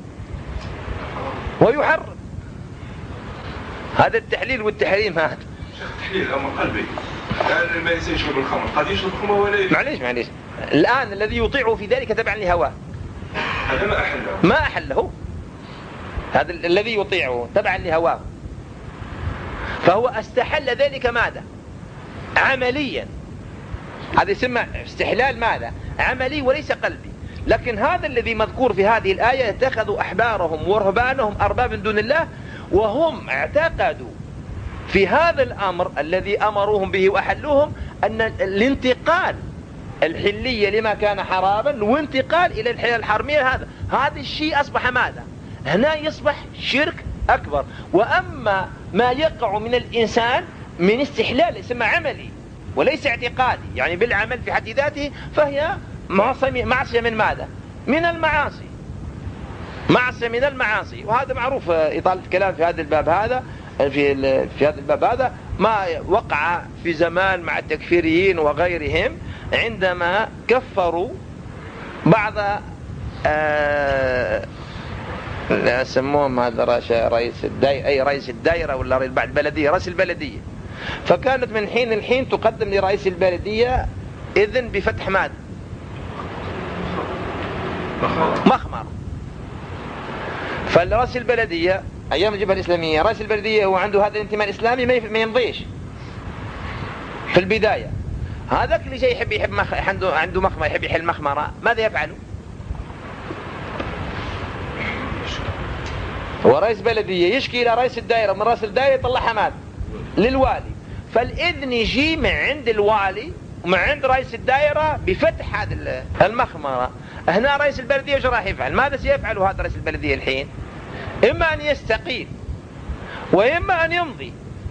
ويحرم. هذا التحليل والتحريم هذا تحليل أمر قلبي، لأن ما يشرب الخمر قد يشرب الخمر ولا يشرب. معليش الآن الذي يطيعه في ذلك تبعا لهواه، هذا ما أحله، ما أحله، هذا الذي يطيعه تبعا لهواه، فهو استحل ذلك ماذا؟ عمليا. هذا يسمى استحلال ماذا؟ عملي وليس قلبي. لكن هذا الذي مذكور في هذه الآية اتخذوا أحبارهم ورهبانهم أربابا من دون الله، وهم اعتقدوا في هذا الأمر الذي أمروهم به وأحلوهم أن الانتقال الحلية لما كان حراما وانتقال إلى الحلال الحرمية، هذا الشيء أصبح ماذا؟ هنا يصبح شرك أكبر. وأما ما يقع من الإنسان من استحلال يسمى عملي وليس اعتقادي، يعني بالعمل في حد ذاته، فهي معصية من ماذا؟ من المعاصي، معصية من المعاصي. وهذا معروف إطالة الكلام في هذا الباب هذا، في هذا الباب هذا ما وقع في زمان مع التكفيريين وغيرهم عندما كفروا بعض سموهم هذا رئيس الدائرة ولا بعد البلدية، رئيس البلدية. فكانت من حين الحين تقدم لرئيس البلدية إذن بفتح ماذا؟ مخمر. فالرئيس البلدية أيام الجبهة الإسلامية، رئيس البلدية هو عنده هذا الانتماء الإسلامي ما يمضيش في البداية. هذاك اللي جاي يحب عنده مخمر، يحب يحل مخمرة، ماذا يفعل؟ هو رئيس بلدية يشكي إلى رئيس الدائرة، من رئيس الدائرة يطلعها ماذا؟ للوالي. فالإذن يجي من عند الوالي ومن عند رئيس الدائرة بفتح هذا المخمرة. هنا رئيس البلدية وش راح يفعل؟ ماذا سيفعل هذا رئيس البلدية الحين؟ إما أن يستقيل وإما أن يمضي.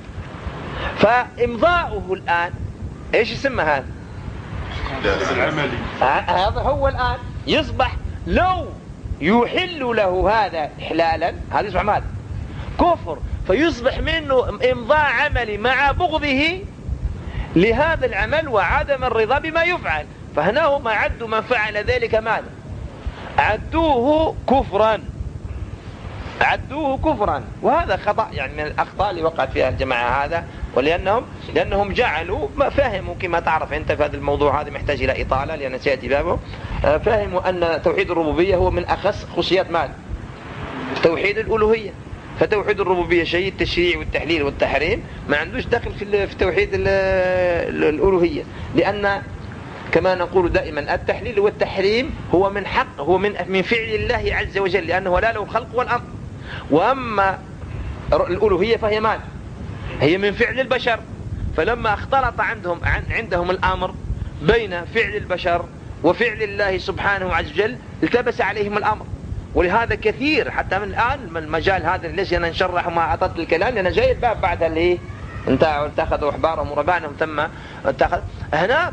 فإمضاؤه الآن إيش يسمى هذا؟ العملي. هذا هو الآن يصبح لو يحل له هذا إحلالا، هذا يصبح ماذا؟ كفر. فيصبح منه إمضاء عملي مع بغضه لهذا العمل وعدم الرضا بما يفعل. فهنا هم عدوا من فعل ذلك ماذا؟ عدوه كفرا، عدوه كفرا. وهذا خطأ يعني من الأخطاء اللي وقعت فيها الجماعة هذا. لأنهم جعلوا ما فهموا كما تعرف أنت في هذا الموضوع هذا محتاج إلى إطالة لأن سيأتي بابه. فهموا أن توحيد الربوبية هو من أخص خصوصيات ماذا؟ توحيد الألوهية. فتوحيد الربوبية شيء التشريع والتحليل والتحريم ما عندوش دخل في توحيد الألوهية، لأن كما نقول دائما التحليل والتحريم هو من حق، هو من فعل الله عز وجل، لأنه لا له الخلق والأمر. وأما الألوهية فهي ماذا؟ هي من فعل البشر. فلما اختلط عندهم الأمر بين فعل البشر وفعل الله سبحانه عز وجل التبس عليهم الأمر. ولهذا كثير حتى من الآن من المجال هذا ليش أنا نشرح وما أعطت الكلام، لأن جاي الباب بعد اللي اتخذوا أحبارهم وربانهم ثم اتخذ هنا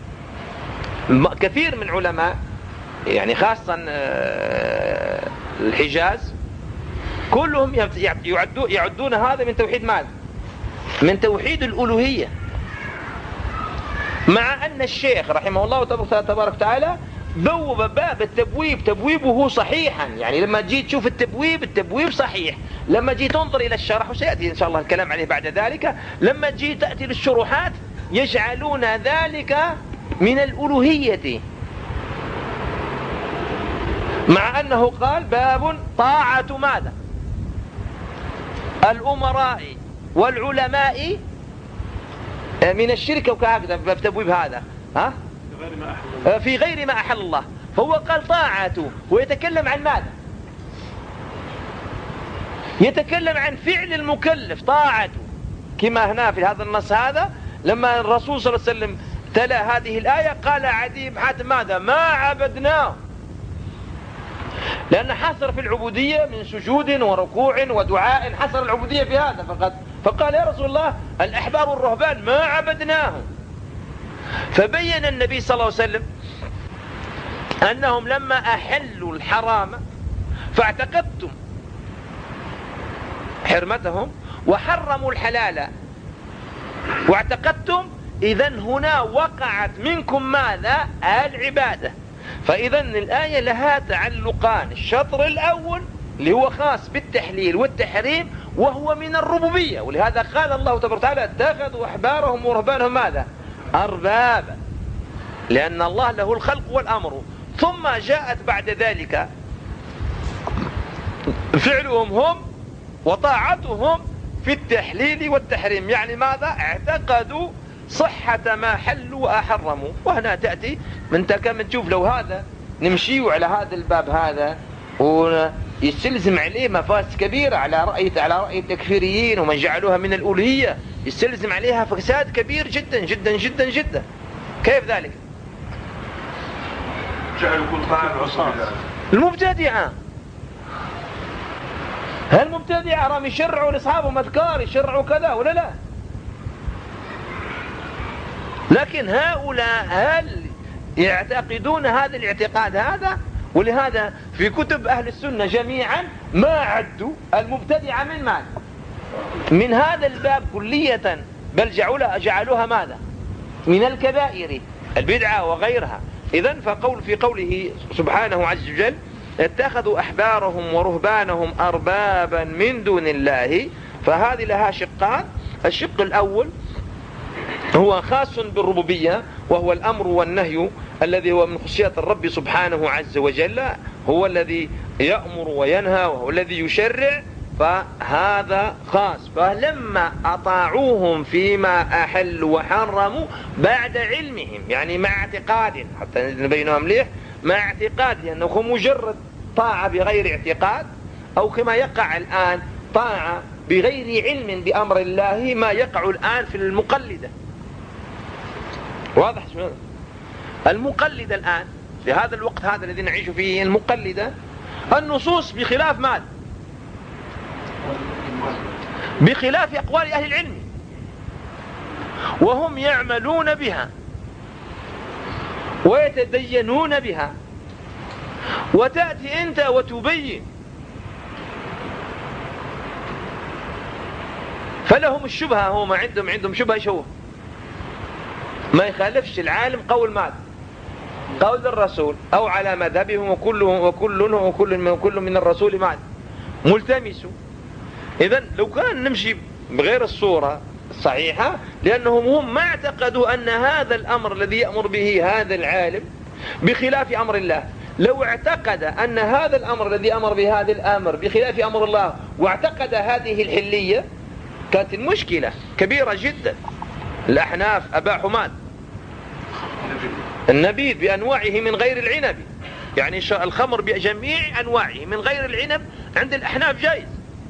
كثير من علماء يعني خاصة الحجاز كلهم يعدون هذا من توحيد ماذا؟ من توحيد الألوهية. مع أن الشيخ رحمه الله تبارك وتعالى بوب باب التبويب تبويبه صحيحا، يعني لما جيت تشوف التبويب صحيح. لما جيت تنظر إلى الشرح وسيأتي إن شاء الله الكلام عليه بعد ذلك، لما جيت تأتي للشروحات يجعلون ذلك من الألوهية، مع أنه قال باب طاعة ماذا؟ الأمراء والعلماء من الشرك وكهكذا في تبويب هذا في غير ما أحل الله. فهو قال طاعته ويتكلم عن ماذا؟ يتكلم عن فعل المكلف طاعته، كما هنا في هذا النص هذا لما الرسول صلى الله عليه وسلم تلا هذه الآية قال عدي بن حاتم ماذا؟ ما عبدناه، لأن حصر في العبودية من سجود وركوع ودعاء، حصر العبودية في هذا فقط. فقال يا رسول الله الأحبار والرهبان ما عبدناهم. فبين النبي صلى الله عليه وسلم أنهم لما أحلوا الحرام فاعتقدتم حرمتهم وحرموا الحلال واعتقدتم، إذن هنا وقعت منكم ماذا؟ العبادة. فإذن الآية لها تعلقان، الشطر الأول اللي هو خاص بالتحليل والتحريم وهو من الربوبية، ولهذا قال الله تبارك وتعالى اتخذوا أحبارهم ورهبانهم ماذا؟ أربابا، لأن الله له الخلق والأمر. ثم جاءت بعد ذلك فعلهم هم وطاعتهم في التحليل والتحريم. يعني ماذا؟ اعتقدوا صحة ما حلوا وأحرموا. وهنا تأتي من كما تشوف لو هذا نمشي على هذا الباب هذا ويستلزم عليه مفاسد كبيرة على رأي التكفيريين ومن جعلوها من الألوهية، يستلزم عليها فساد كبير جدا جدا جدا جدا. كيف ذلك؟ جعلوا كل طاعة عصاة. المبتدعة، هل المبتدعة راهم يشرعوا لأصحابهم أذكار، يشرعوا كذا ولا لا؟ لكن هؤلاء هل يعتقدون هذا الاعتقاد هذا؟ ولهذا في كتب أهل السنة جميعا ما عدوا المبتدعة من ماذا؟ من هذا الباب كلية، بل جعلوها ماذا؟ من الكبائر، البدعة وغيرها. إذن فقول في قوله سبحانه عز وجل اتخذوا أحبارهم ورهبانهم أربابا من دون الله، فهذه لها شقان. الشق الأول هو خاص بالربوبية، وهو الأمر والنهي الذي هو من خصية الرب سبحانه عز وجل، هو الذي يأمر وينهى وهو الذي يشرع، فهذا خاص. فلما أطاعوهم فيما أحلوا وحرموا بعد علمهم، يعني مع اعتقاد، حتى نبينها مليح، مع اعتقاد أنه مجرد طاعة بغير اعتقاد، أو كما يقع الآن طاعة بغير علم بأمر الله، ما يقع الآن في المقلدة. واضح؟ المقلدة الآن في هذا الوقت هذا الذي نعيش فيه، المقلدة النصوص بخلاف ماذا؟ بخلاف أقوال أهل العلم، وهم يعملون بها ويتدينون بها، وتأتي أنت وتبين، فلهم الشبهة. هم عندهم شبهة، شو ما يخالفش العالم قول ماذا؟ قول الرسول أو على مذهبهم، وكل من الرسول ماذا؟ ملتمس. إذن لو كان نمشي بغير الصورة الصحيحة، لأنهم هم ما اعتقدوا أن هذا الأمر الذي يأمر به هذا العالم بخلاف أمر الله. لو اعتقد أن هذا الأمر الذي أمر به هذا الأمر بخلاف أمر الله، واعتقد هذه الحلية، كانت المشكلة كبيرة جدا. الأحناف أباحوا ماذا؟ النبيذ بأنواعه من غير العنب، يعني الخمر بجميع أنواعه من غير العنب عند الأحناف جائز.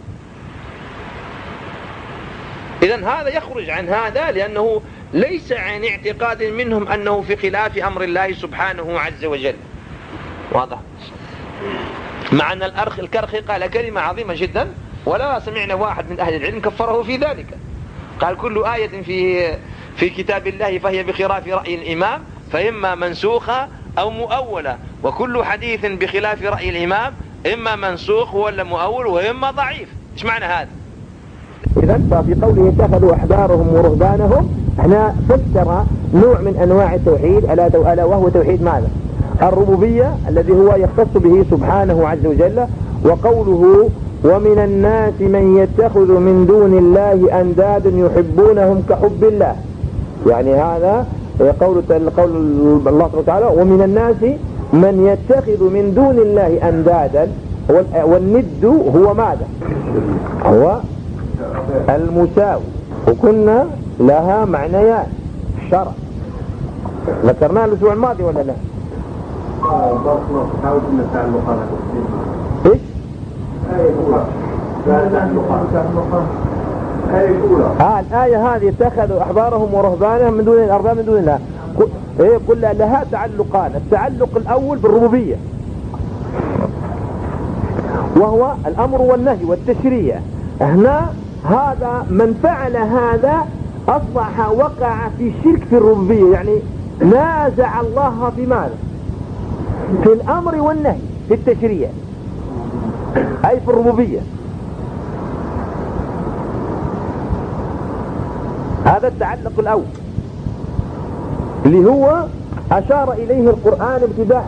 إذن هذا يخرج عن هذا، لأنه ليس عن اعتقاد منهم أنه في خلاف أمر الله سبحانه عز وجل. واضح؟ مع أن الكرخي قال كلمة عظيمة جدا، ولا سمعنا واحد من أهل العلم كفره في ذلك. قال كل آية في كتاب الله فهي بخلاف رأي الإمام، فإما منسوخة أو مؤولة، وكل حديث بخلاف رأي الإمام إما منسوخ ولا مؤول وإما ضعيف. إيش معنى هذا؟ إذن ففي قوله اتخذوا أحبارهم ورهبانهم، هنا فسر نوع من أنواع التوحيد، ألا وهو توحيد ماذا؟ الربوبية، الذي هو يختص به سبحانه عز وجل. وقوله ومن الناس من يتخذ من دون الله أندادا يحبونهم كحب الله، يعني هذا قول الله سبحانه وتعالى ومن الناس من يتخذ من دون الله أندادا، والند هو ماذا؟ هو المساوي. وكنا لها معنيان شرع، ذكرناه الأسبوع الماضي ولا لا؟ ايش؟ الآية هذه اتخذوا أحبارهم ورهبانهم من دون الأرباب من دون الله، قل لها تعلقان. التعلق الأول بالربوبية، وهو الأمر والنهي والتشريع. هنا هذا من فعل هذا أصبح وقع في شرك في الربوبية، يعني نازع الله في ماذا؟ في الأمر والنهي، في التشريع، أي في الربوبية. هذا التعلق الأول اللي هو أشار إليه القرآن ابتداء،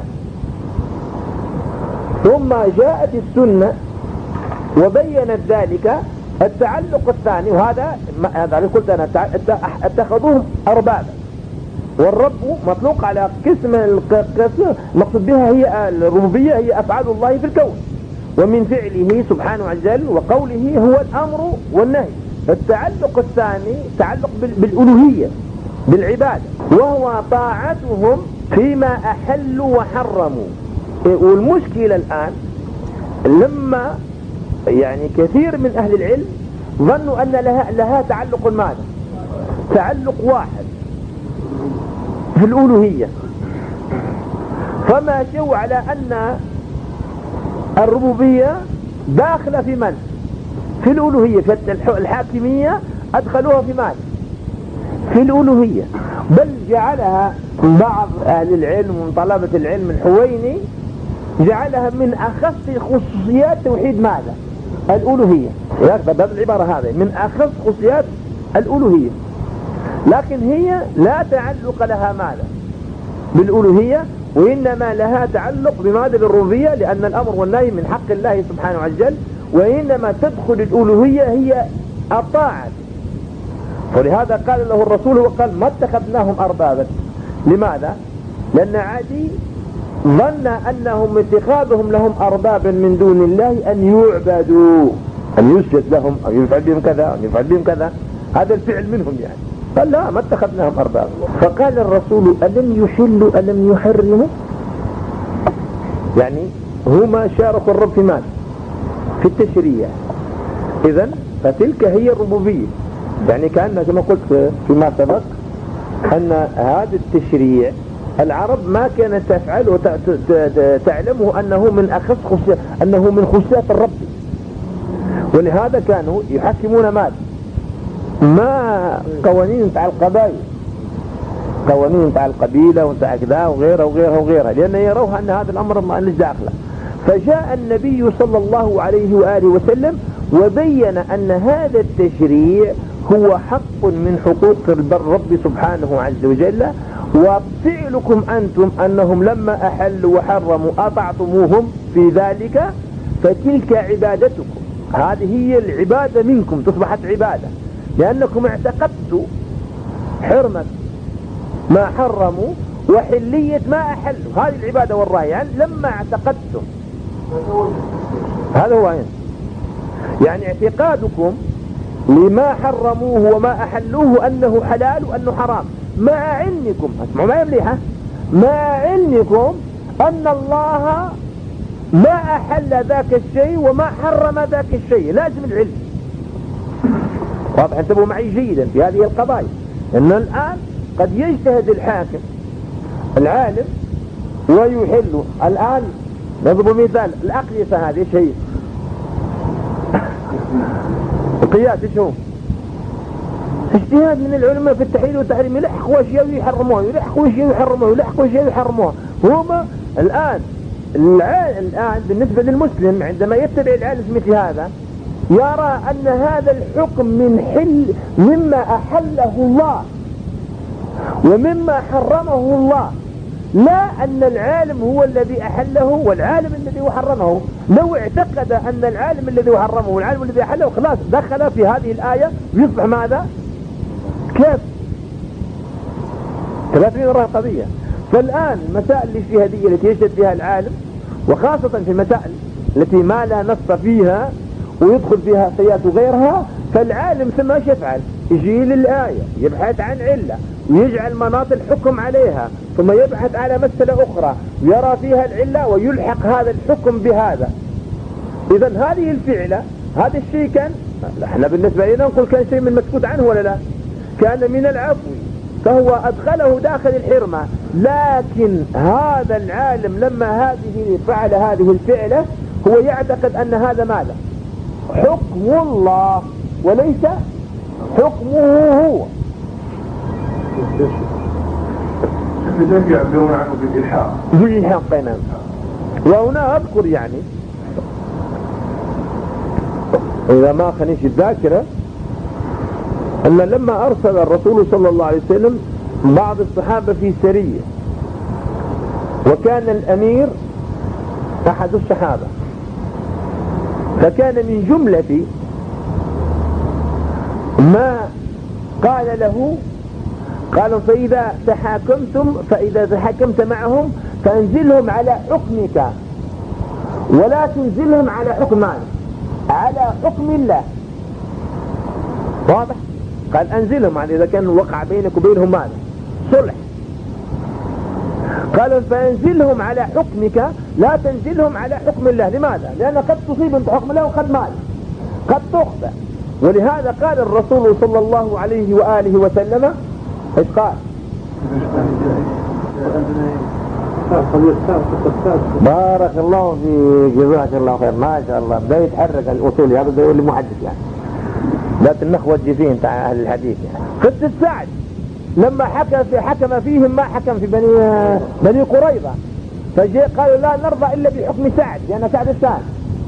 ثم جاءت السنة وبينت ذلك. التعلق الثاني، وهذا قلت أنا اتخذوهم أربابا، والرب مطلوق على قسم مقصود بها هي الربوبية، هي أفعال الله في الكون. ومن فعله سبحانه وتعالى وقوله هو الأمر والنهي. التعلق الثاني تعلق بالألوهية بالعبادة، وهو طاعتهم فيما أحلوا وحرموا. والمشكلة الآن لما يعني كثير من أهل العلم ظنوا أن لها تعلق ماذا؟ تعلق واحد في الألوهية، فما شو على أن الربوبية داخلة في من؟ في الألوهية. في الحاكمية أدخلوها في من؟ في الألوهية. بل جعلها بعض أهل العلم ومن طلبة العلم الحويني جعلها من أخص خصوصيات توحيد ماذا؟ الألوهية. باب العبارة هذه من أخص خصوصيات الألوهية، لكن هي لا تعلق لها ماذا؟ بالألوهية، وإنما لها تعلق بماذا؟ بالربوبية، لأن الأمر والنهي من حق الله سبحانه وتعالى، وإنما تدخل الألوهية هي الطاعة. ولهذا قال له الرسول وقال ما اتخذناهم أربابا. لماذا؟ لأن عادي ظن أنهم اتخاذهم لهم أربابا من دون الله أن يعبدوا، أن يسجد لهم أو يفعل بهم كذا أو يفعل بهم كذا، هذا الفعل منهم يعني. قال لا، ما اتخذناهم أربابا. فقال الرسول ألم يحلوا ألم يحرموا؟ يعني هما شاركوا الرب في ماذا؟ في التشريع. إذن فتلك هي الربوبية. يعني كأن كما قلت فيما سبق أن هذا التشريع العرب ما كانت تفعله تعلمه أنه من أخص خصوصيات، أنه من خصوصيات الرب، ولهذا كانوا يحكمون ماذا؟ ما قوانين تاع القبائل، قوانين تاع القبيلة وتاع كذا وغيرها وغيرها وغيرها، لأن يروها أن هذا الأمر ما ليس داخله. فجاء النبي صلى الله عليه وآله وسلم وبين أن هذا التشريع هو حق من حقوق الرب سبحانه عز وجل، وفعلكم أنتم أنهم لما أحلوا وحرموا أطعتموهم في ذلك فتلك عبادتكم. هذه هي العبادة منكم، تصبحت عبادة، لأنكم اعتقدتوا حرمة ما حرموا وحلية ما أحلوا. هذه العبادة والرأي يعني لما اعتقدتم، هذا هو يعني اعتقادكم لما حرموه وما أحلوه أنه حلال وأنه حرام، مع علمكم، اسمعوا معي مليحة، مع علمكم أن الله ما أحل ذاك الشيء وما حرم ذاك الشيء. لازم العلم واضح. انتبهوا معي جيدا في هذه القضايا، أن الآن قد يجتهد الحاكم العالم ويحل. الآن نضرب مثال الأقيسة هذه شيء القياس ايش هو؟ اجتهاد من العلماء في التحليل والتحريم، يلحقوا اشياء ويحرموها، يلحقوا اشياء ويحرموها، يلحقوا اشياء ويحرموها. هما الآن بالنسبة للمسلم عندما يتبع العالم مثل هذا يرى أن هذا الحكم مما أحله الله ومما حرمه الله، لا أن العالم هو الذي أحله والعالم الذي حرمه. لو اعتقد أن العالم الذي حرمه والعالم الذي أحله خلاص دخل في هذه الآية ويصبح ماذا؟ كيف؟ ثلاثين مرة القضية. فالآن المسائل الاجتهادية التي يجتهد فيها العالم، وخاصة في المسائل التي ما لا نص فيها ويدخل فيها سيئات وغيرها، فالعالم ثم ايش يفعل؟ يجي للآية يبحث عن علة ويجعل مناط الحكم عليها، ثم يبحث على مسألة أخرى ويرى فيها العلة ويلحق هذا الحكم بهذا. إذن هذه الفعلة، هذا الشيء كان احنا بالنسبة لنا نقول كان شيء من مسكوت عنه ولا لا؟ كان من العفو، فهو أدخله داخل الحرمة. لكن هذا العالم لما فعل هذه الفعلة هو يعتقد أن هذا ماذا؟ حكم الله وليس حكمه هو. يعبرون عنه بالإلحاق. بالإلحاق بينهم. وهنا أذكر يعني إذا ما خنيش الذاكرة أن لما أرسل الرسول صلى الله عليه وسلم بعض الصحابة في سرية، وكان الأمير أحد الصحابة، فكان من جملة ما قال له قالوا فإذا تحاكمت معهم فانزلهم على حكمك ولا تنزلهم على حكم ماذا؟ على حكم الله. واضح؟ قال أنزلهم، يعني إذا كان وقع بينك وبينهم ماذا؟ صلح. قال فأنزلهم على حكمك لا تنزلهم على حكم الله. لماذا؟ لأن قد تصيب انت حكم الله وقد ماذا؟ قد تخطئ. ولهذا قال الرسول صلى الله عليه وآله وسلم إذ قال بارك الله فيك جزاك الله خير ما شاء الله بدأ يتحرك الأصولي هذا يقول لي محدث يعني لا النخوة الجفين تاع أهل الحديث يعني. قصة سعد لما حكم فيهم ما حكم في بني قريظة فجاء قالوا لا نرضى إلا بحكم سعد لأن سعد الثاني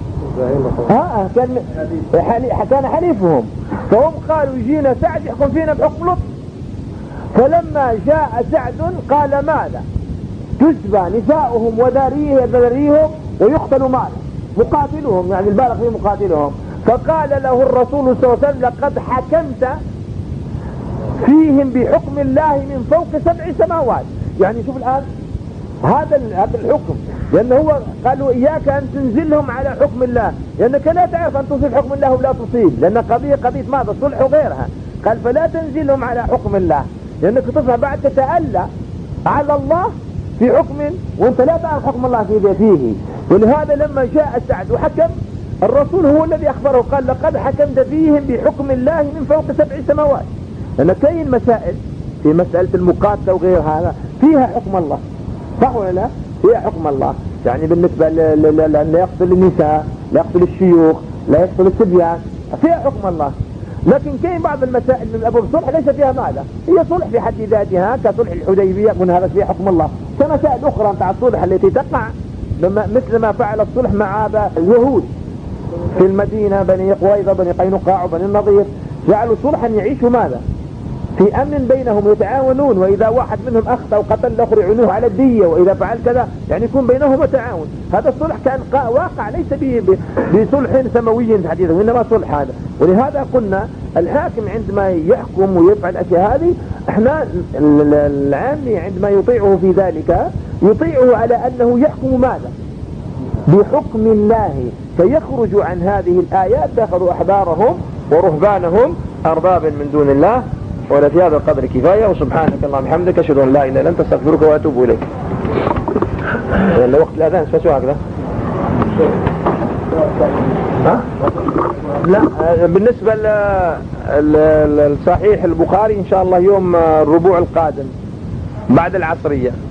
كان حليفهم فهم قالوا يجينا سعد يحكم فينا بحكم لطف. فلما جاء سعد قال ماذا؟ تسبى نساؤهم وذريهم ويقتل ماذا؟ مقاتلهم يعني البالغ في مقاتلهم. فقال له الرسول صلى الله عليه وسلم لقد حكمت فيهم بحكم الله من فوق 7 سماوات. يعني شوف الآن هذا الحكم لأنه هو قالوا إياك أن تنزلهم على حكم الله لأنك لا تعرف أن تصيب حكم الله ولا تصيب لأن قضية ماذا؟ صلح وغيرها. قال فلا تنزلهم على حكم الله لأنك تصبح بعد تتألى على الله في حكم وانت لا تعرف حكم الله فيه. ولهذا لما جاء سعد وحكم الرسول هو الذي أخبره قال لقد حكمت فيهم بحكم الله من فوق 7 سماوات. لأن كاين مسائل في مسألة المقاتلة وغير هذا فيها حكم الله صح ولا لا؟ فيها حكم الله يعني بالنسبة لا يقتل النساء لا يقتل الشيوخ لا يقتل الصبيان فيها حكم الله. لكن كاين بعض المسائل من أبواب الصلح ليس فيها ماذا؟ هي صلح في حد ذاتها كصلح الحديبية من هذا فيها حكم الله. كمسائل أخرى مع الصلح التي تقع مثل ما فعل الصلح مع اليهود في المدينة بني قريظة بني قينقاع وبني النضير جعلوا صلحا يعيشوا ماذا؟ في أمن بينهم يتعاونون وإذا واحد منهم أخطأ وقتل الآخر يعينوه على الدية وإذا فعل كذا يعني يكون بينهم تعاون. هذا الصلح كان واقع ليس بصلح سماوي حديثا وإنما صلح هذا. ولهذا قلنا الحاكم عندما يحكم ويفعل الأشياء هذه احنا العامي عندما يطيعه في ذلك يطيعه على أنه يحكم ماذا؟ بحكم الله فيخرج عن هذه الآيات اتخذوا أحبارهم ورهبانهم أربابا من دون الله. ولا في هذا القدر كفاية وسبحانك اللهم وبحمدك أشهد أن لا إله إلا أنت أستغفرك وأتوب إليك. ولا وقت الأذان شو هكذا؟ ها؟ لا بالنسبة للصحيح البخاري إن شاء الله يوم الربوع القادم بعد العصرية.